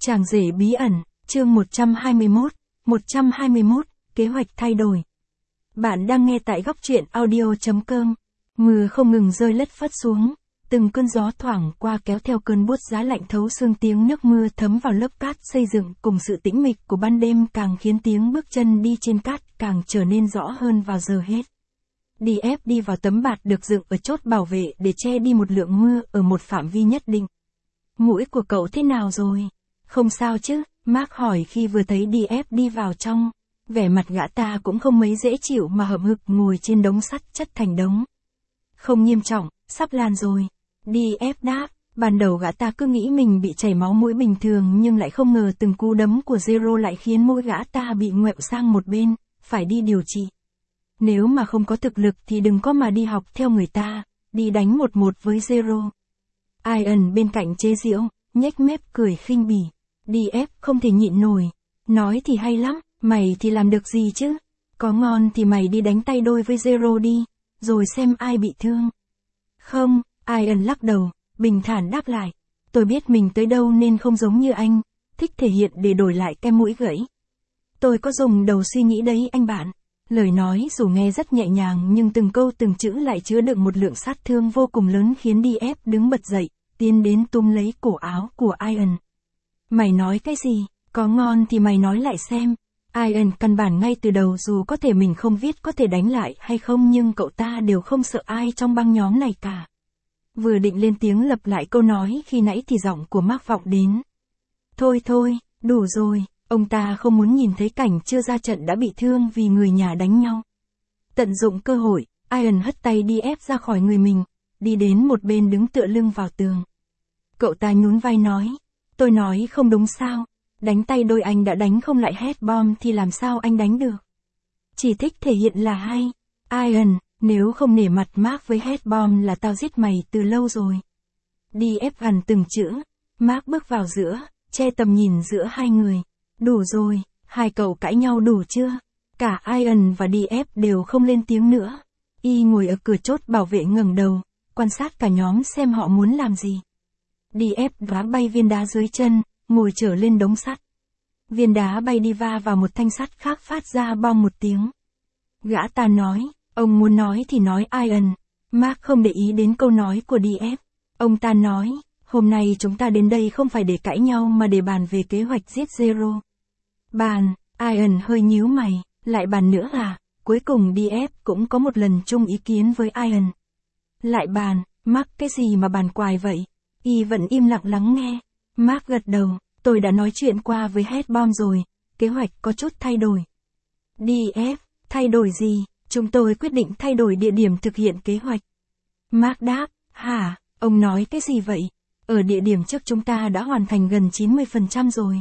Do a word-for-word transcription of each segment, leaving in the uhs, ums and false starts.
Chàng rể bí ẩn, chương một trăm hai mươi mốt, một trăm hai mươi mốt, kế hoạch thay đổi. Bạn đang nghe tại góc truyện audio chấm com. Mưa không ngừng rơi lất phất xuống, từng cơn gió thoảng qua kéo theo cơn buốt giá lạnh thấu xương, tiếng nước mưa thấm vào lớp cát xây dựng cùng sự tĩnh mịch của ban đêm càng khiến tiếng bước chân đi trên cát càng trở nên rõ hơn vào giờ hết. đê ép đi vào tấm bạt được dựng ở chốt bảo vệ để che đi một lượng mưa ở một phạm vi nhất định. Mũi của cậu thế nào rồi? Không sao chứ? Mark hỏi khi vừa thấy đê ép đi vào trong. Vẻ mặt gã ta cũng không mấy dễ chịu mà hậm hực ngồi trên đống sắt chất thành đống. Không nghiêm trọng, sắp lan rồi. đê ép đáp, ban đầu gã ta cứ nghĩ mình bị chảy máu mũi bình thường nhưng lại không ngờ từng cú đấm của Zero lại khiến mũi gã ta bị ngoẹo sang một bên, phải đi điều trị. Nếu mà không có thực lực thì đừng có mà đi học theo người ta, đi đánh một một với Zero. Ian bên cạnh chế giễu, nhếch mép cười khinh bỉ. đê ép không thể nhịn nổi. Nói thì hay lắm, mày thì làm được gì chứ? Có ngon thì mày đi đánh tay đôi với Zero đi, rồi xem ai bị thương. Không, Ian lắc đầu, bình thản đáp lại. Tôi biết mình tới đâu nên không giống như anh, thích thể hiện để đổi lại cái mũi gãy. Tôi có dùng đầu suy nghĩ đấy anh bạn. Lời nói dù nghe rất nhẹ nhàng nhưng từng câu từng chữ lại chứa đựng một lượng sát thương vô cùng lớn khiến đê ép đứng bật dậy, tiến đến túm lấy cổ áo của Ian. Mày nói cái gì? Có ngon thì mày nói lại xem. Ian căn bản ngay từ đầu dù có thể mình không viết có thể đánh lại hay không nhưng cậu ta đều không sợ ai trong băng nhóm này cả. Vừa định lên tiếng lặp lại câu nói khi nãy thì giọng của Mark vọng đến. Thôi thôi, đủ rồi. Ông ta không muốn nhìn thấy cảnh chưa ra trận đã bị thương vì người nhà đánh nhau. Tận dụng cơ hội, Ian hất tay đê ép ra khỏi người mình, đi đến một bên đứng tựa lưng vào tường. Cậu ta nhún vai nói, tôi nói không đúng sao, đánh tay đôi anh đã đánh không lại Headbomb thì làm sao anh đánh được. Chỉ thích thể hiện là hay. Ian, nếu không nể mặt Mark với Headbomb là tao giết mày từ lâu rồi. đê ép gần từng chữ, Mark bước vào giữa, che tầm nhìn giữa hai người. Đủ rồi, hai cậu cãi nhau đủ chưa? Cả Ian và đê ép đều không lên tiếng nữa. Y ngồi ở cửa chốt bảo vệ ngẩng đầu, quan sát cả nhóm xem họ muốn làm gì. đê ép đá bay viên đá dưới chân, ngồi trở lên đống sắt. Viên đá bay đi va vào một thanh sắt khác phát ra bong một tiếng. Gã ta nói, ông muốn nói thì nói Ian. Mark không để ý đến câu nói của đê ép. Ông ta nói, hôm nay chúng ta đến đây không phải để cãi nhau mà để bàn về kế hoạch giết Zero. Bàn, Ian hơi nhíu mày, lại bàn nữa à? Cuối cùng đê ép cũng có một lần chung ý kiến với Ian. Lại bàn, Mark cái gì mà bàn quài vậy? Y vẫn im lặng lắng nghe. Mark gật đầu, tôi đã nói chuyện qua với Headbomb rồi, kế hoạch có chút thay đổi. đê ép, thay đổi gì? Chúng tôi quyết định thay đổi địa điểm thực hiện kế hoạch. Mark đáp, hả, ông nói cái gì vậy? Ở địa điểm trước chúng ta đã hoàn thành gần chín mươi phần trăm rồi.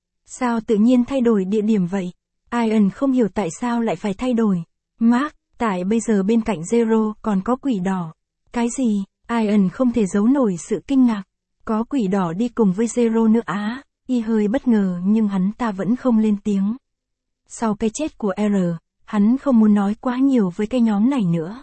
Sao tự nhiên thay đổi địa điểm vậy? Ian không hiểu tại sao lại phải thay đổi. Mark, tại bây giờ bên cạnh Zero còn có quỷ đỏ. Cái gì? Ian không thể giấu nổi sự kinh ngạc. Có quỷ đỏ đi cùng với Zero nữa á? Y hơi bất ngờ nhưng hắn ta vẫn không lên tiếng. Sau cái chết của R, hắn không muốn nói quá nhiều với cái nhóm này nữa.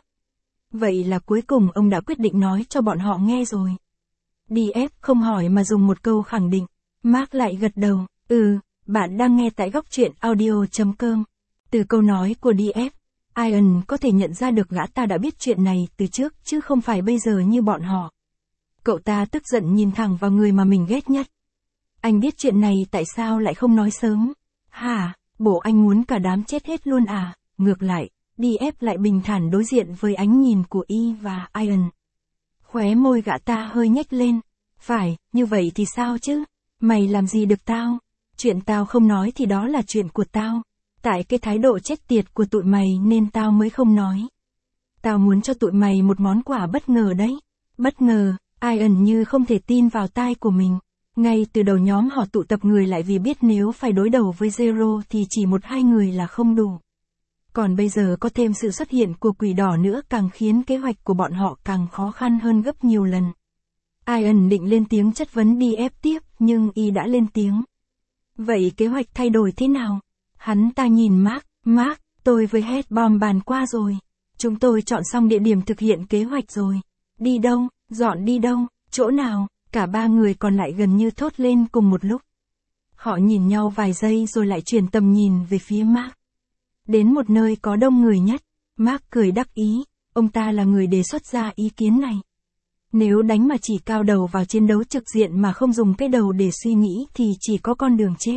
Vậy là cuối cùng ông đã quyết định nói cho bọn họ nghe rồi. đê ép không hỏi mà dùng một câu khẳng định. Mark lại gật đầu, ừ, bạn đang nghe tại góc truyện audio chấm com. Từ câu nói của đê ép, Ian có thể nhận ra được gã ta đã biết chuyện này từ trước chứ không phải bây giờ như bọn họ. Cậu ta tức giận nhìn thẳng vào người mà mình ghét nhất. Anh biết chuyện này tại sao lại không nói sớm? Hả, bộ anh muốn cả đám chết hết luôn à? Ngược lại, đê ép lại bình thản đối diện với ánh nhìn của Y và Ian. Khóe môi gã ta hơi nhếch lên. Phải, như vậy thì sao chứ? Mày làm gì được tao? Chuyện tao không nói thì đó là chuyện của tao. Tại cái thái độ chết tiệt của tụi mày nên tao mới không nói. Tao muốn cho tụi mày một món quà bất ngờ đấy. Bất ngờ, Ian như không thể tin vào tai của mình. Ngay từ đầu nhóm họ tụ tập người lại vì biết nếu phải đối đầu với Zero thì chỉ một hai người là không đủ. Còn bây giờ có thêm sự xuất hiện của quỷ đỏ nữa càng khiến kế hoạch của bọn họ càng khó khăn hơn gấp nhiều lần. Ian định lên tiếng chất vấn đê ép tiếp nhưng Y đã lên tiếng. Vậy kế hoạch thay đổi thế nào? Hắn ta nhìn Mark, Mark, tôi với Headbomb bàn qua rồi. Chúng tôi chọn xong địa điểm thực hiện kế hoạch rồi. Đi đâu? Dọn đi đâu? Chỗ nào? Cả ba người còn lại gần như thốt lên cùng một lúc. Họ nhìn nhau vài giây rồi lại chuyển tầm nhìn về phía Mark. Đến một nơi có đông người nhất, Mark cười đắc ý, ông ta là người đề xuất ra ý kiến này. Nếu đánh mà chỉ cao đầu vào chiến đấu trực diện mà không dùng cái đầu để suy nghĩ thì chỉ có con đường chết.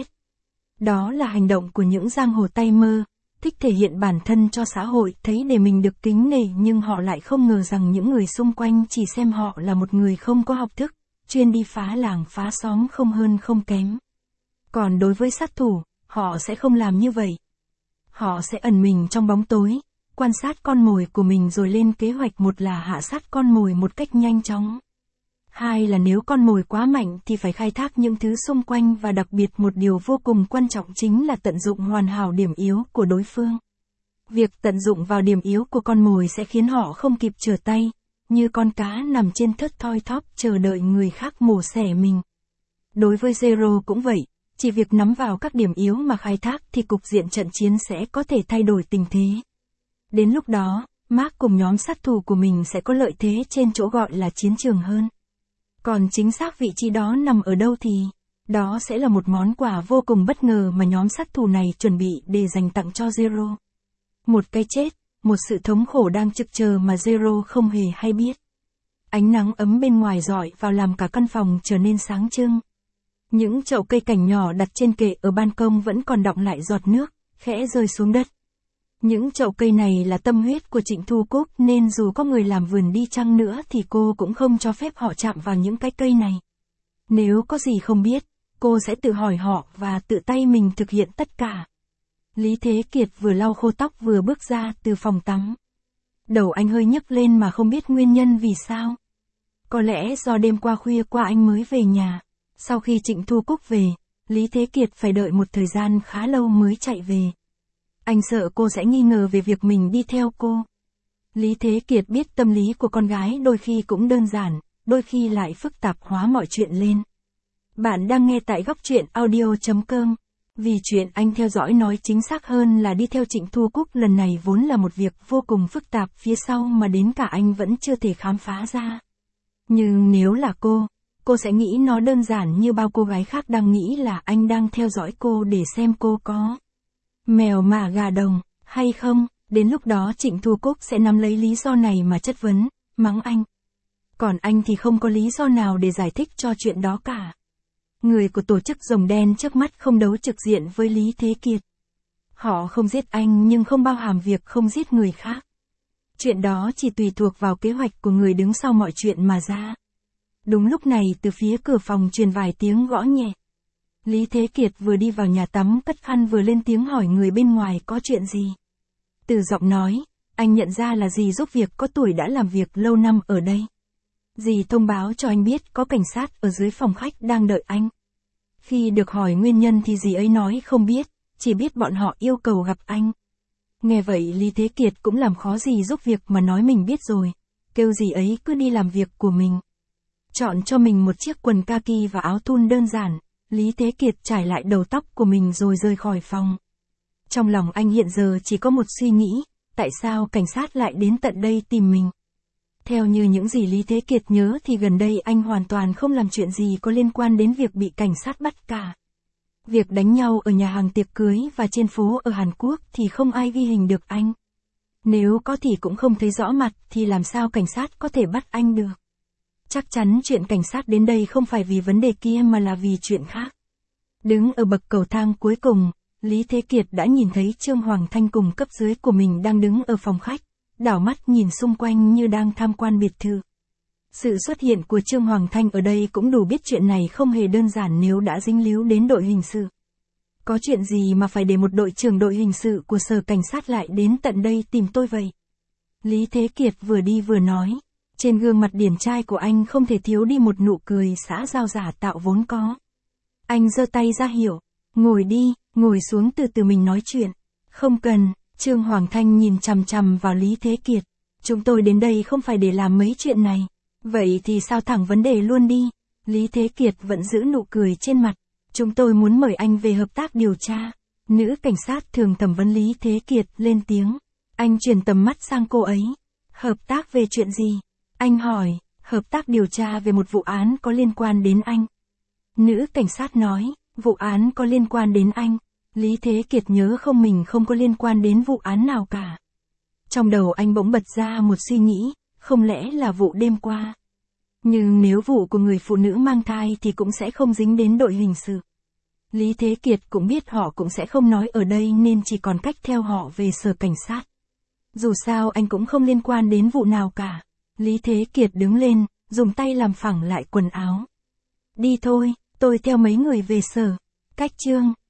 Đó là hành động của những giang hồ tay mơ, thích thể hiện bản thân cho xã hội thấy để mình được kính nể, nhưng họ lại không ngờ rằng những người xung quanh chỉ xem họ là một người không có học thức, chuyên đi phá làng phá xóm không hơn không kém. Còn đối với sát thủ, họ sẽ không làm như vậy. Họ sẽ ẩn mình trong bóng tối, quan sát con mồi của mình rồi lên kế hoạch, một là hạ sát con mồi một cách nhanh chóng. Hai là nếu con mồi quá mạnh thì phải khai thác những thứ xung quanh, và đặc biệt một điều vô cùng quan trọng chính là tận dụng hoàn hảo điểm yếu của đối phương. Việc tận dụng vào điểm yếu của con mồi sẽ khiến họ không kịp trở tay, như con cá nằm trên thớt thoi thóp chờ đợi người khác mổ xẻ mình. Đối với Zero cũng vậy, chỉ việc nắm vào các điểm yếu mà khai thác thì cục diện trận chiến sẽ có thể thay đổi tình thế. Đến lúc đó, Mark cùng nhóm sát thủ của mình sẽ có lợi thế trên chỗ gọi là chiến trường hơn. Còn chính xác vị trí đó nằm ở đâu thì, đó sẽ là một món quà vô cùng bất ngờ mà nhóm sát thủ này chuẩn bị để dành tặng cho Zero. Một cái chết, một sự thống khổ đang trực chờ mà Zero không hề hay biết. Ánh nắng ấm bên ngoài rọi vào làm cả căn phòng trở nên sáng trưng. Những chậu cây cảnh nhỏ đặt trên kệ ở ban công vẫn còn đọng lại giọt nước, khẽ rơi xuống đất. Những chậu cây này là tâm huyết của Trịnh Thu Cúc, nên dù có người làm vườn đi chăng nữa thì cô cũng không cho phép họ chạm vào những cái cây này. Nếu có gì không biết, cô sẽ tự hỏi họ và tự tay mình thực hiện tất cả. Lý Thế Kiệt vừa lau khô tóc vừa bước ra từ phòng tắm. Đầu anh hơi nhức lên mà không biết nguyên nhân vì sao. Có lẽ do đêm qua khuya qua anh mới về nhà. Sau khi Trịnh Thu Cúc về, Lý Thế Kiệt phải đợi một thời gian khá lâu mới chạy về. Anh sợ cô sẽ nghi ngờ về việc mình đi theo cô. Lý Thế Kiệt biết tâm lý của con gái đôi khi cũng đơn giản, đôi khi lại phức tạp hóa mọi chuyện lên. Bạn đang nghe tại góc truyện audio chấm com. Vì chuyện anh theo dõi nói chính xác hơn là đi theo Trịnh Thu Cúc lần này vốn là một việc vô cùng phức tạp phía sau mà đến cả anh vẫn chưa thể khám phá ra. Nhưng nếu là cô, cô sẽ nghĩ nó đơn giản như bao cô gái khác đang nghĩ là anh đang theo dõi cô để xem cô có mèo mả gà đồng hay không. Đến lúc đó Trịnh Thu Cúc sẽ nắm lấy lý do này mà chất vấn, mắng anh. Còn anh thì không có lý do nào để giải thích cho chuyện đó cả. Người của tổ chức Rồng Đen trước mắt không đấu trực diện với Lý Thế Kiệt. Họ không giết anh nhưng không bao hàm việc không giết người khác. Chuyện đó chỉ tùy thuộc vào kế hoạch của người đứng sau mọi chuyện mà ra. Đúng lúc này từ phía cửa phòng truyền vài tiếng gõ nhẹ. Lý Thế Kiệt vừa đi vào nhà tắm cất khăn vừa lên tiếng hỏi người bên ngoài có chuyện gì. Từ giọng nói, anh nhận ra là dì giúp việc có tuổi đã làm việc lâu năm ở đây. Dì thông báo cho anh biết có cảnh sát ở dưới phòng khách đang đợi anh. Khi được hỏi nguyên nhân thì dì ấy nói không biết, chỉ biết bọn họ yêu cầu gặp anh. Nghe vậy Lý Thế Kiệt cũng làm khó dì giúp việc mà nói mình biết rồi, kêu dì ấy cứ đi làm việc của mình. Chọn cho mình một chiếc quần kaki và áo thun đơn giản, Lý Thế Kiệt trải lại đầu tóc của mình rồi rời khỏi phòng. Trong lòng anh hiện giờ chỉ có một suy nghĩ, tại sao cảnh sát lại đến tận đây tìm mình? Theo như những gì Lý Thế Kiệt nhớ thì gần đây anh hoàn toàn không làm chuyện gì có liên quan đến việc bị cảnh sát bắt cả. Việc đánh nhau ở nhà hàng tiệc cưới và trên phố ở Hàn Quốc thì không ai ghi hình được anh. Nếu có thì cũng không thấy rõ mặt thì làm sao cảnh sát có thể bắt anh được. Chắc chắn chuyện cảnh sát đến đây không phải vì vấn đề kia mà là vì chuyện khác. Đứng ở bậc cầu thang cuối cùng, Lý Thế Kiệt đã nhìn thấy Trương Hoàng Thanh cùng cấp dưới của mình đang đứng ở phòng khách, đảo mắt nhìn xung quanh như đang tham quan biệt thự. Sự xuất hiện của Trương Hoàng Thanh ở đây cũng đủ biết chuyện này không hề đơn giản nếu đã dính líu đến đội hình sự. Có chuyện gì mà phải để một đội trưởng đội hình sự của sở cảnh sát lại đến tận đây tìm tôi vậy? Lý Thế Kiệt vừa đi vừa nói. Trên gương mặt điển trai của anh không thể thiếu đi một nụ cười xã giao giả tạo vốn có. Anh giơ tay ra hiệu, ngồi đi, ngồi xuống từ từ mình nói chuyện. Không cần, Trương Hoàng Thanh nhìn chằm chằm vào Lý Thế Kiệt. Chúng tôi đến đây không phải để làm mấy chuyện này. Vậy thì sao thẳng vấn đề luôn đi. Lý Thế Kiệt vẫn giữ nụ cười trên mặt. Chúng tôi muốn mời anh về hợp tác điều tra. Nữ cảnh sát thường thẩm vấn Lý Thế Kiệt lên tiếng. Anh chuyển tầm mắt sang cô ấy. Hợp tác về chuyện gì? Anh hỏi, hợp tác điều tra về một vụ án có liên quan đến anh. Nữ cảnh sát nói, Vụ án có liên quan đến anh. Lý Thế Kiệt nhớ không mình không có liên quan đến vụ án nào cả. Trong đầu anh bỗng bật ra một suy nghĩ, không lẽ là vụ đêm qua. Nhưng nếu vụ của người phụ nữ mang thai thì cũng sẽ không dính đến đội hình sự. Lý Thế Kiệt cũng biết họ cũng sẽ không nói ở đây nên chỉ còn cách theo họ về sở cảnh sát. Dù sao anh cũng không liên quan đến vụ nào cả. Lý Thế Kiệt đứng lên, dùng tay làm phẳng lại quần áo. Đi thôi, tôi theo mấy người về sở. Cách chương